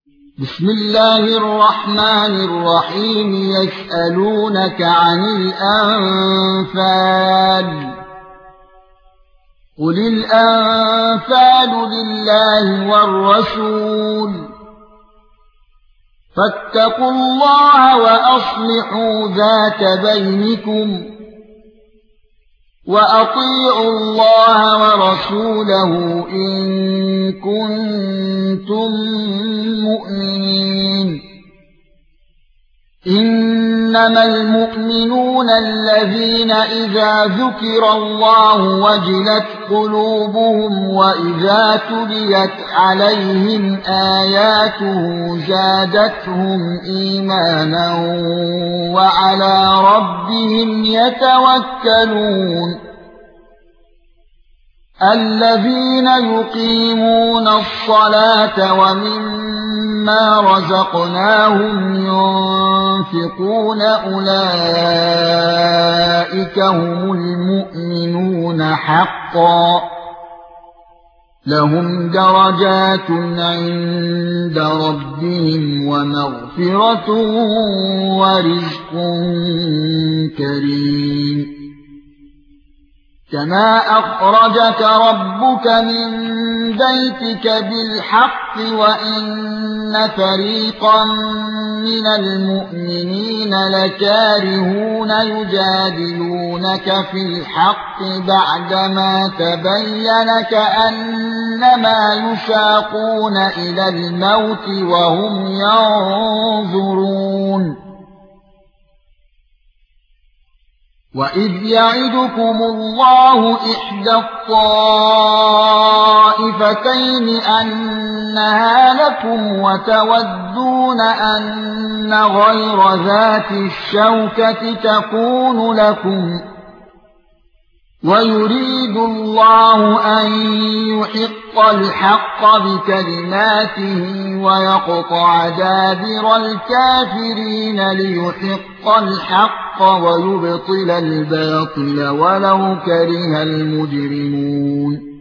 بسم الله الرحمن الرحيم يسألونك عن الأنفال قل الأنفال لله والرسول فاتقوا الله وأصلحوا ذات بينكم وأطيعوا الله ورسوله إن كنتم مؤمنين إنما المؤمنون الذين إذا ذكر الله وجلت قلوبهم وإذا تليت عليهم آياته زادتهم إيمانا وعلى ربهم يتوكلون الذين يقيمون الصلاة ومما رزقناهم ينفقون أولئك هم المؤمنون حقا لهم درجات عند ربهم ومغفرة ورزق كريم كما أخرجك ربك من بيتك بالحق وإن فريقا من المؤمنين لكارهون يجادلونك في الحق بعدما تبين كأنما يساقون إلى الموت وهم ينظرون وَإِذْ يَعِدُكُمُ اللَّهُ إِحْدَى الطَّائِفَتَيْنِ أَنَّهَا لَكُمْ وَتَوَدُّونَ أَنَّ غَيْرَ ذَاتِ الشَّوْكَةِ تَكُونُ لَكُمْ وَيُرِيدُ اللَّهُ أَن يُحِقَّ الْحَقَّ بِكَلِمَاتِهِ وَيَقْطَعَ دَابِرَ الْكَافِرِينَ لِيُحِقَّ الْحَقَّ وَيُبْطِلَ الْبَاطِلَ وَلَوْ كَرِهَ الْمُجْرِمُونَ